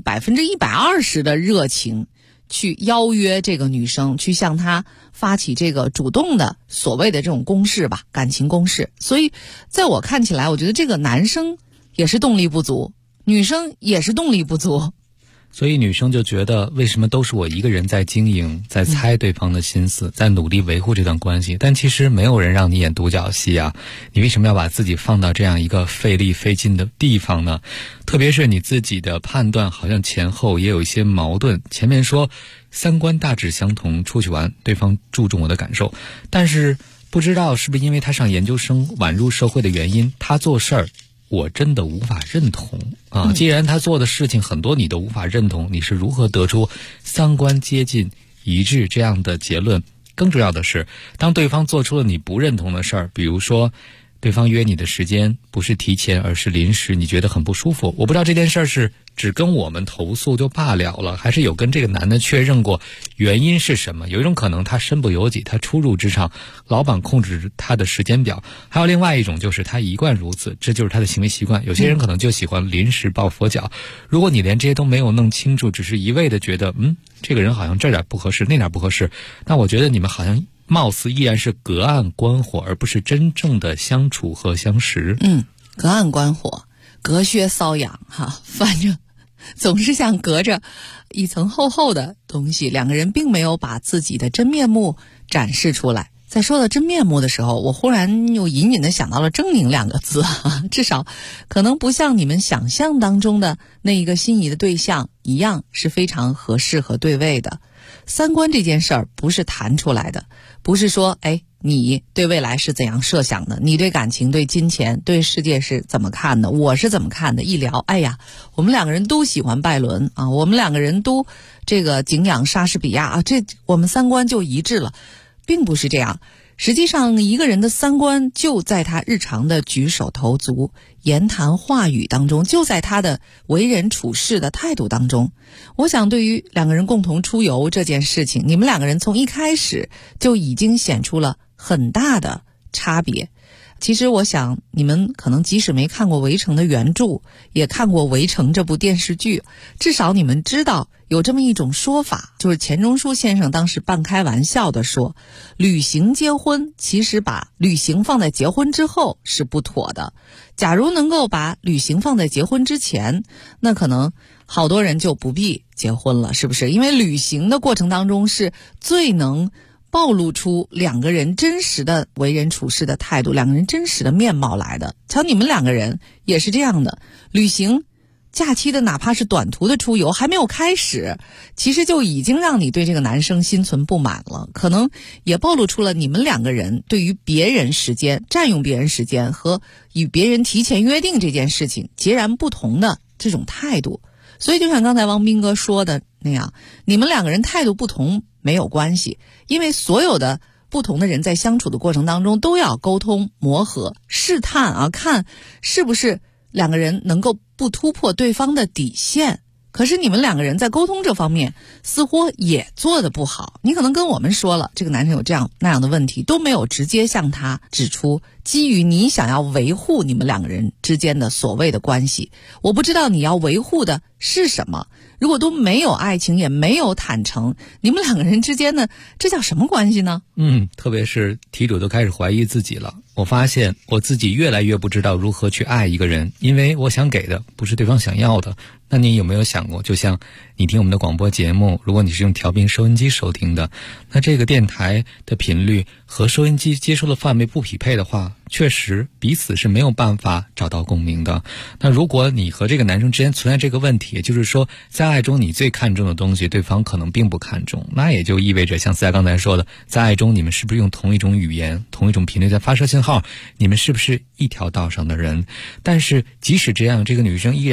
120%的热情，去邀约这个女生，去向她发起这个主动的所谓的这种攻势吧，感情攻势。所以在我看起来，我觉得这个男生也是动力不足，女生也是动力不足。 所以女生就觉得为什么都是我一个人在经营，在猜对方的心思，在努力维护这段关系，但其实没有人让你演独角戏啊，你为什么要把自己放到这样一个费力费劲的地方呢？特别是你自己的判断好像前后也有一些矛盾，前面说三观大致相同，出去玩对方注重我的感受，但是不知道是不是因为他上研究生晚入社会的原因，他做事儿我真的无法认同啊！既然他做的事情很多你都无法认同，你是如何得出三观接近一致这样的结论？更重要的是，当对方做出了你不认同的事儿，比如说对方约你的时间不是提前而是临时，你觉得很不舒服。我不知道这件事儿是只跟我们投诉就罢了，还是有跟这个男的确认过原因是什么？有一种可能他身不由己，他初入职场，老板控制他的时间表，还有另外一种就是他一贯如此，这就是他的行为习惯。有些人可能就喜欢临时抱佛脚，如果你连这些都没有弄清楚，只是一味的觉得这个人好像这点不合适那点不合适，那我觉得你们好像貌似依然是隔岸观火，而不是真正的相处和相识。 隔岸观火，隔靴搔痒哈，反正总是像隔着一层厚厚的东西，两个人并没有把自己的真面目展示出来。在说到真面目的时候，我忽然又隐隐的想到了狰狞2个字啊，至少可能不像你们想象当中的那一个心仪的对象一样是非常合适和对位的。三观这件事儿不是谈出来的，不是说你对未来是怎样设想的，你对感情对金钱对世界是怎么看的，我是怎么看的，一聊我们两个人都喜欢拜伦啊，我们两个人都这个敬仰莎士比亚啊，这我们三观就一致了，并不是这样。实际上一个人的三观就在他日常的举手投足、言谈话语当中，就在他的为人处事的态度当中。我想对于两个人共同出游这件事情，你们两个人从一开始就已经显出了很大的差别。其实我想你们可能即使没看过《围城》的原著，也看过《围城》这部电视剧，至少你们知道有这么一种说法，就是钱钟书先生当时半开玩笑的说，旅行结婚其实把旅行放在结婚之后是不妥的，假如能够把旅行放在结婚之前，那可能好多人就不必结婚了，是不是？因为旅行的过程当中是最能暴露出两个人真实的为人处事的态度，两个人真实的面貌来的。瞧你们两个人也是这样的，旅行假期的哪怕是短途的出游还没有开始，其实就已经让你对这个男生心存不满了，可能也暴露出了你们两个人对于别人时间、占用别人时间和与别人提前约定这件事情截然不同的这种态度。所以就像刚才王斌哥说的那样，你们两个人态度不同没有关系，因为所有的不同的人在相处的过程当中都要沟通磨合试探啊，看是不是两个人能够不突破对方的底线。可是你们两个人在沟通这方面似乎也做得不好，你可能跟我们说了这个男生有这样那样的问题，都没有直接向他指出基于你想要维护你们两个人之间的所谓的关系，我不知道你要维护的是什么。如果都没有爱情也没有坦诚，你们两个人之间的这叫什么关系呢？ 特别是题主都开始怀疑自己了。我发现我自己越来越不知道如何去爱一个人，因为我想给的不是对方想要的。那你有没有想过，就像你听我们的广播节目，如果你是用调频收音机收听的，那这个电台的频率和收音机接收的范围不匹配的话，确实彼此是没有办法找到共鸣的。那如果你和这个男生之间存在这个问题，也就是说在爱中你最看重的东西对方可能并不看重，那也就意味着像思佳刚才说的，在爱中你们是不是用同一种语言同一种频率在发射信号，你们是不是一条道上的人。但是即使这样，这个女生依然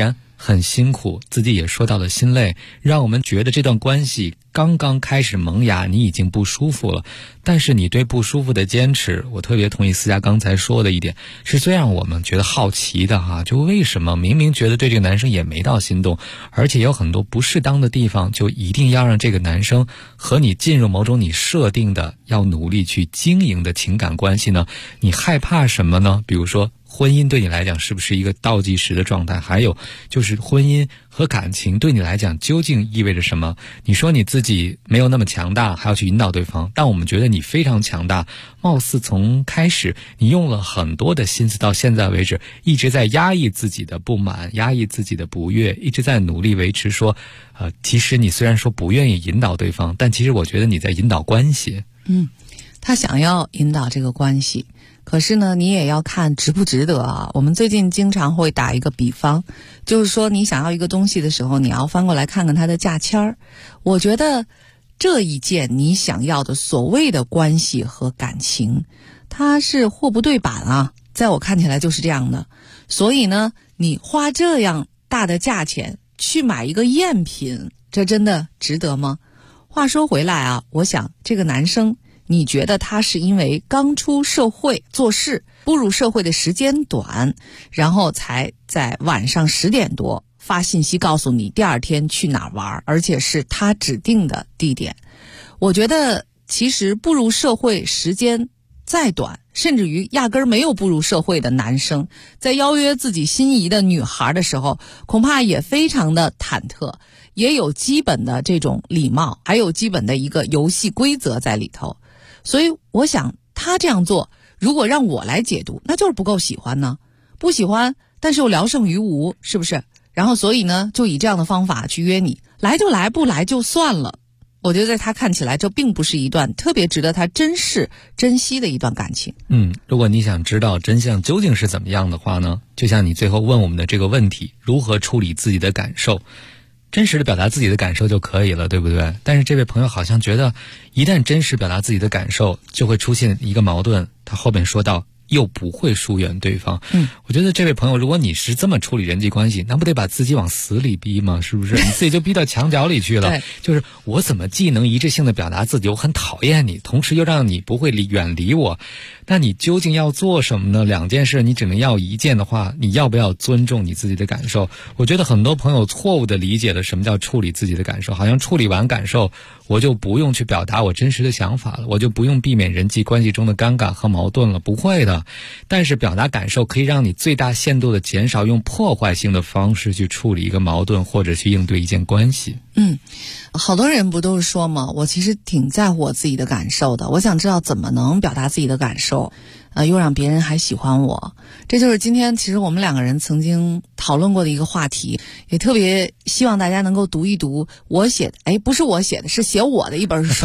很辛苦，自己也说到了心累，让我们觉得这段关系刚刚开始萌芽，你已经不舒服了。但是你对不舒服的坚持，我特别同意思佳刚才说的一点，是最让我们觉得好奇的哈。就为什么明明觉得对这个男生也没到心动，而且有很多不适当的地方，就一定要让这个男生和你进入某种你设定的要努力去经营的情感关系呢？你害怕什么呢？比如说婚姻对你来讲是不是一个倒计时的状态？还有就是婚姻和感情对你来讲究竟意味着什么？你说你自己没有那么强大，还要去引导对方，但我们觉得你非常强大，貌似从开始你用了很多的心思，到现在为止一直在压抑自己的不满，压抑自己的不悦，一直在努力维持说其实你虽然说不愿意引导对方，但其实我觉得你在引导关系。 他想要引导这个关系，可是呢你也要看值不值得啊。我们最近经常会打一个比方，就是说你想要一个东西的时候，你要翻过来看看它的价签儿。我觉得这一件你想要的所谓的关系和感情，它是货不对版啊，在我看起来就是这样的。所以呢你花这样大的价钱去买一个赝品，这真的值得吗？话说回来啊，我想这个男生，你觉得他是因为刚出社会做事，步入社会的时间短，然后才在晚上10点多发信息告诉你第二天去哪儿玩，而且是他指定的地点。我觉得其实步入社会时间再短，甚至于压根儿没有步入社会的男生，在邀约自己心仪的女孩的时候，恐怕也非常的忐忑，也有基本的这种礼貌，还有基本的一个游戏规则在里头。所以我想他这样做，如果让我来解读，那就是不够喜欢呢。不喜欢，但是又聊胜于无，是不是？然后所以呢，就以这样的方法去约你，来就来，不来就算了。我觉得在他看起来，这并不是一段特别值得他珍视、珍惜的一段感情。 如果你想知道真相究竟是怎么样的话呢，就像你最后问我们的这个问题，如何处理自己的感受，真实的表达自己的感受就可以了，对不对？但是这位朋友好像觉得，一旦真实表达自己的感受，就会出现一个矛盾。他后面说到，又不会疏远对方。我觉得这位朋友，如果你是这么处理人际关系，那不得把自己往死里逼吗？是不是？你自己就逼到墙角里去了。就是我怎么既能一致性的表达自己，我很讨厌你，同时又让你不会远离我，那你究竟要做什么呢？两件事你只能要一件的话，你要不要尊重你自己的感受？我觉得很多朋友错误的理解了什么叫处理自己的感受，好像处理完感受，我就不用去表达我真实的想法了，我就不用避免人际关系中的尴尬和矛盾了。不会的，但是表达感受可以让你最大限度的减少用破坏性的方式去处理一个矛盾，或者去应对一件关系。 好多人不都是说嘛，我其实挺在乎我自己的感受的，我想知道怎么能表达自己的感受，又让别人还喜欢我。这就是今天其实我们两个人曾经讨论过的一个话题，也特别希望大家能够读一读我写的，不是我写的，是写我的一本书。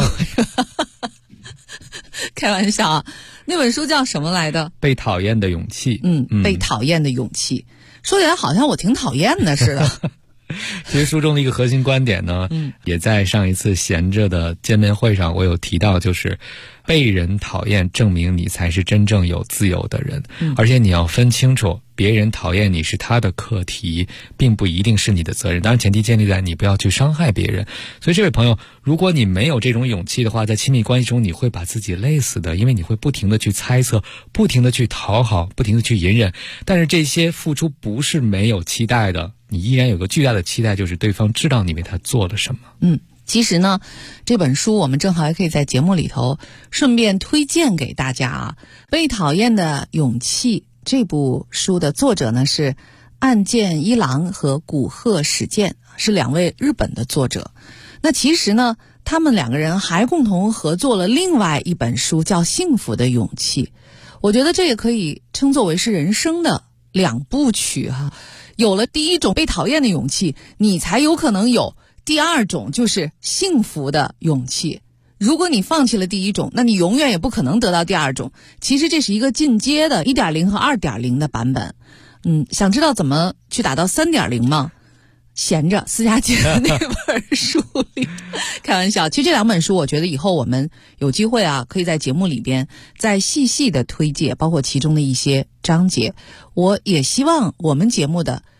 开玩笑啊，那本书叫什么来的？ 被讨厌的勇气。 被讨厌的勇气。说起来好像我挺讨厌的似的。 其实书中的一个核心观点呢，也在上一次闲着的见面会上我有提到，就是被人讨厌证明你才是真正有自由的人。而且你要分清楚，别人讨厌你是他的课题，并不一定是你的责任，当然前提建立在你不要去伤害别人。所以这位朋友，如果你没有这种勇气的话，在亲密关系中你会把自己累死的，因为你会不停的去猜测，不停的去讨好，不停的去隐忍。但是这些付出不是没有期待的，你依然有个巨大的期待，就是对方知道你为他做了什么。 其实呢，这本书我们正好也可以在节目里头顺便推荐给大家啊。被讨厌的勇气这部书的作者呢是岸见一郎和古贺史健，是2位日本的作者。那其实呢，他们2个人还共同合作了另外一本书，叫《幸福的勇气》。我觉得这也可以称作为是人生的2部曲哈。有了第一种被讨厌的勇气，你才有可能有第二种，就是幸福的勇气。如果你放弃了第一种，那你永远也不可能得到第二种。其实这是一个进阶的 1.0 和 2.0 的版本。想知道怎么去打到 3.0 吗？闲着思佳姐的那本书里。开玩笑，其实这2本书我觉得以后我们有机会啊，可以在节目里边再细细的推介，包括其中的一些章节。我也希望我们节目的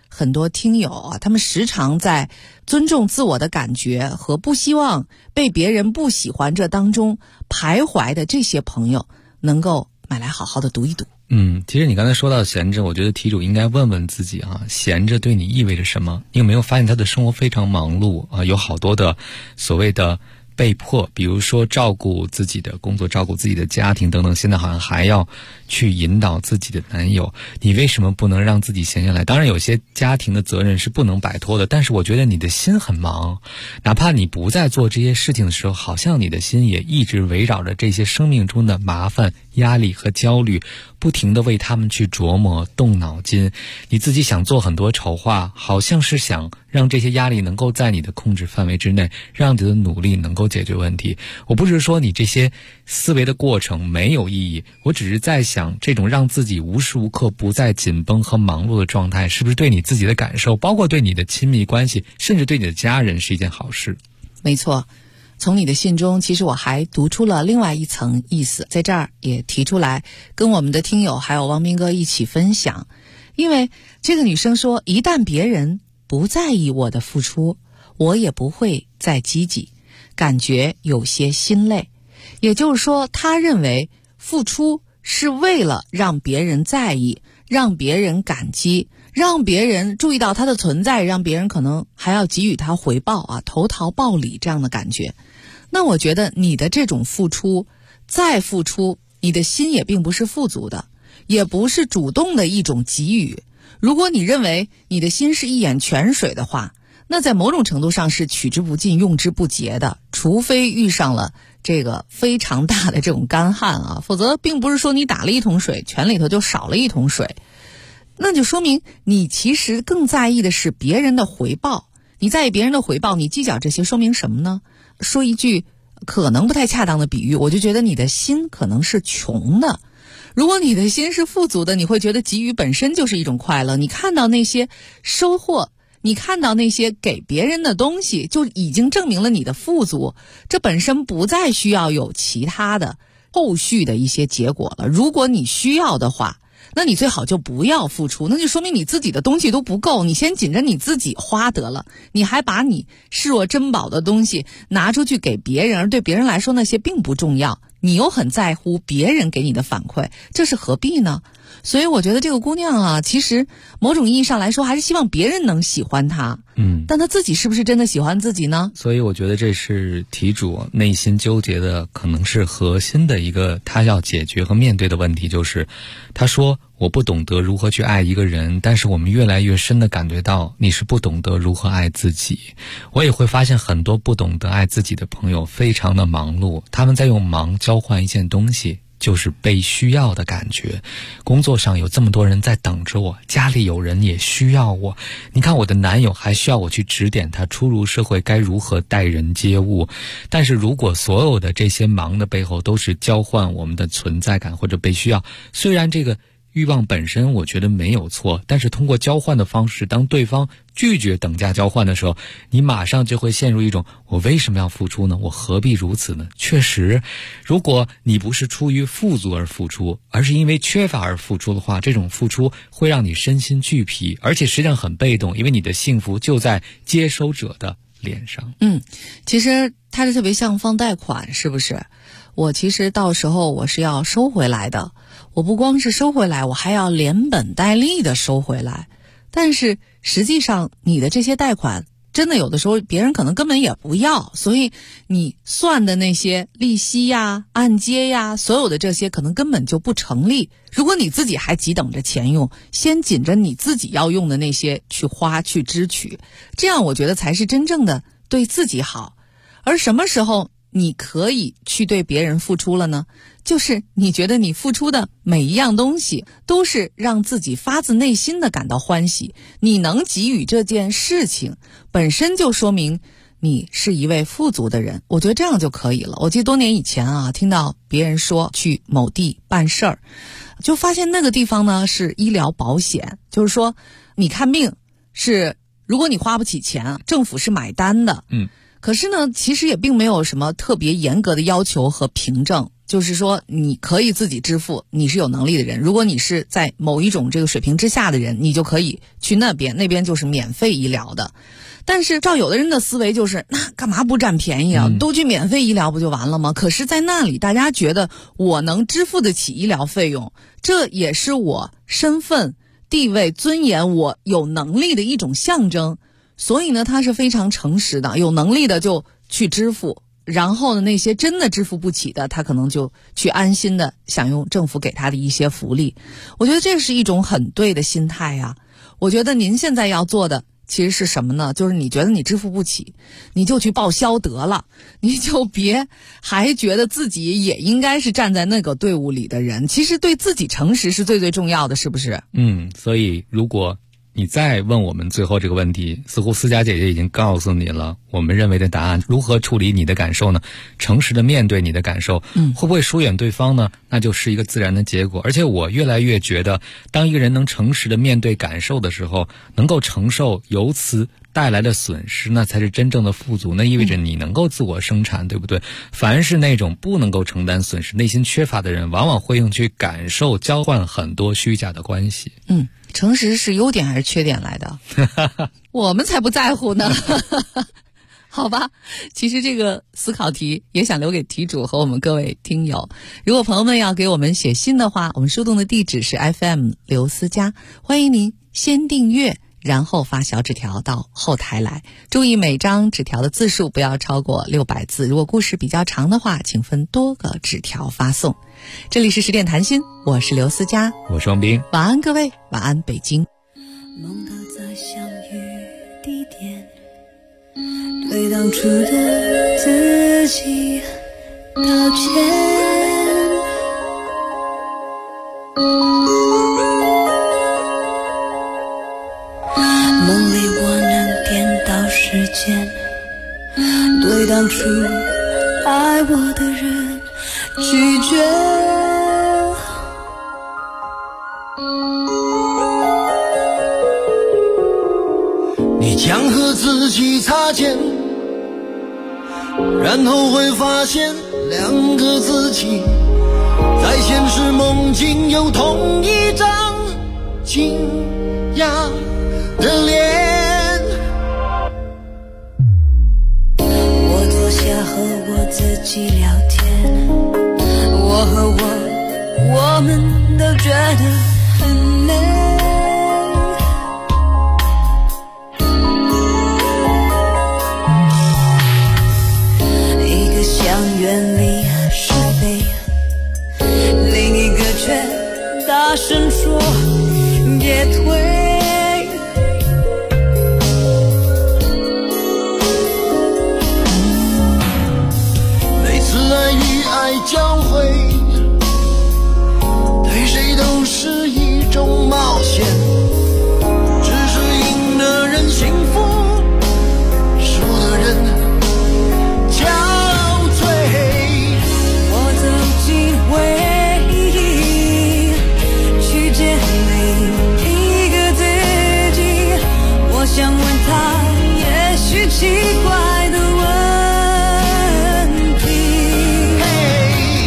很多听友啊，他们时常在尊重自我的感觉和不希望被别人不喜欢这当中徘徊的这些朋友，能够买来好好的读一读。 其实你刚才说到闲着，我觉得题主应该问问自己啊，闲着对你意味着什么？你有没有发现他的生活非常忙碌啊？有好多的所谓的被迫，比如说照顾自己的工作，照顾自己的家庭等等，现在好像还要去引导自己的男友，你为什么不能让自己闲下来？当然有些家庭的责任是不能摆脱的，但是我觉得你的心很忙，哪怕你不再做这些事情的时候，好像你的心也一直围绕着这些生命中的麻烦、压力和焦虑，不停地为他们去琢磨、动脑筋。你自己想做很多筹划，好像是想让这些压力能够在你的控制范围之内，让你的努力能够解决问题。我不是说你这些思维的过程没有意义，我只是在想，这种让自己无时无刻不在紧绷和忙碌的状态，是不是对你自己的感受，包括对你的亲密关系，甚至对你的家人是一件好事？ 没错，从你的信中，其实我还读出了另外一层意思，在这儿也提出来，跟我们的听友还有汪斌哥一起分享。因为这个女生说，一旦别人不在意我的付出，我也不会再积极，感觉有些心累。也就是说，她认为付出是为了让别人在意，让别人感激，让别人注意到他的存在，让别人可能还要给予他回报啊，投桃报李这样的感觉。那我觉得你的这种付出，再付出，你的心也并不是富足的，也不是主动的一种给予。如果你认为你的心是一眼泉水的话，那在某种程度上是取之不尽用之不竭的，除非遇上了这个非常大的这种干旱啊，否则并不是说你打了一桶水，泉里头就少了一桶水。那就说明你其实更在意的是别人的回报。你在意别人的回报，你计较这些，说明什么呢？说一句可能不太恰当的比喻，我就觉得你的心可能是穷的。如果你的心是富足的，你会觉得给予本身就是一种快乐。你看到那些收获，你看到那些给别人的东西，就已经证明了你的富足，这本身不再需要有其他的后续的一些结果了。如果你需要的话，那你最好就不要付出，那就说明你自己的东西都不够，你先紧着你自己花得了，你还把你视若珍宝的东西拿出去给别人，而对别人来说那些并不重要，你又很在乎别人给你的反馈，这是何必呢？所以我觉得这个姑娘啊，其实某种意义上来说还是希望别人能喜欢她，但她自己是不是真的喜欢自己呢？ 所以我觉得这是题主内心纠结的，可能是核心的一个她要解决和面对的问题，就是她说我不懂得如何去爱一个人，但是我们越来越深地感觉到你是不懂得如何爱自己。我也会发现很多不懂得爱自己的朋友非常的忙碌，他们在用忙交换一件东西，就是被需要的感觉。工作上有这么多人在等着我，家里有人也需要我，你看我的男友还需要我去指点他初入社会该如何待人接物。但是如果所有的这些忙的背后都是交换我们的存在感或者被需要，虽然这个欲望本身我觉得没有错，但是通过交换的方式，当对方拒绝等价交换的时候，你马上就会陷入一种我为什么要付出呢？我何必如此呢？确实，如果你不是出于富足而付出，而是因为缺乏而付出的话，这种付出会让你身心俱疲，而且实际上很被动，因为你的幸福就在接收者的脸上。 其实它是特别像放贷款，是不是？我其实到时候我是要收回来的，我不光是收回来，我还要连本带利的收回来。但是实际上你的这些贷款真的有的时候别人可能根本也不要，所以你算的那些利息呀、按揭呀，所有的这些可能根本就不成立。如果你自己还急等着钱用，先紧着你自己要用的那些去花去支取，这样我觉得才是真正的对自己好。而什么时候你可以去对别人付出了呢？就是你觉得你付出的每一样东西都是让自己发自内心的感到欢喜，你能给予这件事情本身就说明你是一位富足的人，我觉得这样就可以了。我记得多年以前啊，听到别人说去某地办事儿，就发现那个地方呢是医疗保险，就是说你看病是如果你花不起钱，政府是买单的。可是呢，其实也并没有什么特别严格的要求和凭证， 就是说你可以自己支付，你是有能力的人。如果你是在某一种这个水平之下的人，你就可以去那边就是免费医疗的。但是照有的人的思维就是，那干嘛不占便宜啊？都去免费医疗不就完了吗？可是在那里大家觉得我能支付得起医疗费用，这也是我身份地位尊严我有能力的一种象征。所以呢他是非常诚实的，有能力的就去支付，然后呢那些真的支付不起的，他可能就去安心的享用政府给他的一些福利。我觉得这是一种很对的心态呀。我觉得您现在要做的其实是什么呢？就是你觉得你支付不起，你就去报销得了，你就别还觉得自己也应该是站在那个队伍里的人。其实对自己诚实是最最重要的，是不是？ 所以如果你再问我们最后这个问题，似乎思佳姐姐已经告诉你了我们认为的答案。如何处理你的感受呢？诚实的面对你的感受，会不会疏远对方呢？那就是一个自然的结果。而且我越来越觉得，当一个人能诚实的面对感受的时候，能够承受由此带来的损失，那才是真正的富足。那意味着你能够自我生产，对不对？凡是那种不能够承担损失、内心缺乏的人，往往会用去感受交换很多虚假的关系。 诚实是优点还是缺点来的？我们才不在乎呢。好吧，其实这个思考题也想留给题主和我们各位听友。如果朋友们要给我们写信的话，我们树洞的地址是 FM 刘思佳，欢迎您先订阅，然后发小纸条到后台来。注意每张纸条的字数不要超过600字，如果故事比较长的话，请分多个纸条发送。这里是10点谈心，我是刘思佳， 我是王斌。 晚安各位，晚安北京。 梦到在相遇地点，对当初的自己道歉。梦里我能颠倒时间，对当初爱我的人拒绝。 你将和自己擦肩，然后会发现两个自己在现实梦境有同一张惊讶的脸。 我坐下和我自己聊天，我和我们都觉得很累。一个想远离是非，另一个却大声说别退。 爱与爱交汇，对谁都是一种冒险，只是赢的人幸福，输的人憔悴。 我走进回忆，去见另一个自己，我想问他也许奇怪的问，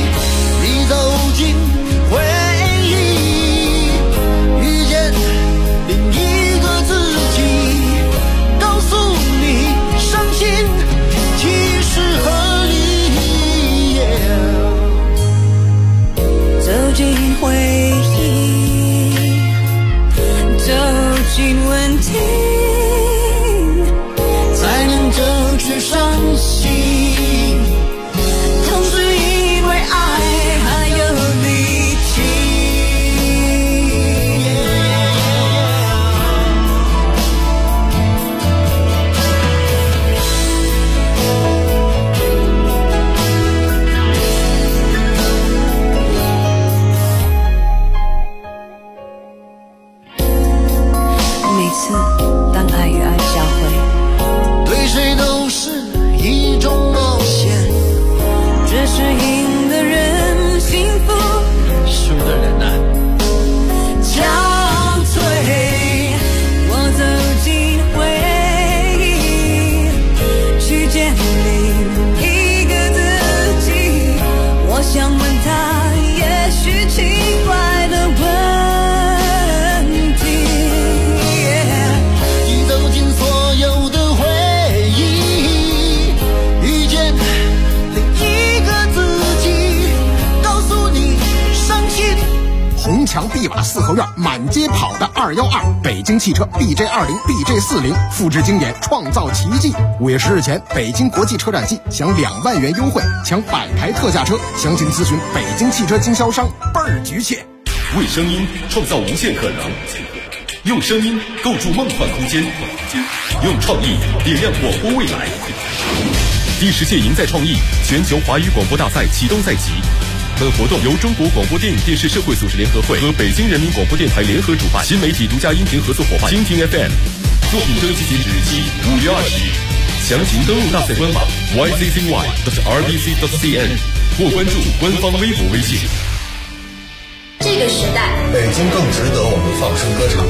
墙碧瓦四合院满街跑的212，北京汽车 BJ20、BJ40，复制经典，创造奇迹。5月10日前，北京国际车展季享2万元优惠，抢100台特价车，详情咨询北京汽车经销商，倍儿局切。 为声音创造无限可能，用声音构筑梦幻空间，用创意点亮广播未来。第10届赢在创意全球华语广播大赛启动赛期。本活动由中国广播电影电视社会组织联合会和北京人民广播电台联合主办，新媒体独家音频合作伙伴蜻蜓 FM。作品征集截止日期5月20日，详情登录大赛官网 yccy.rbc.cn 或关注官方微博微信。 这个时代， 北京更值得我们放声歌唱。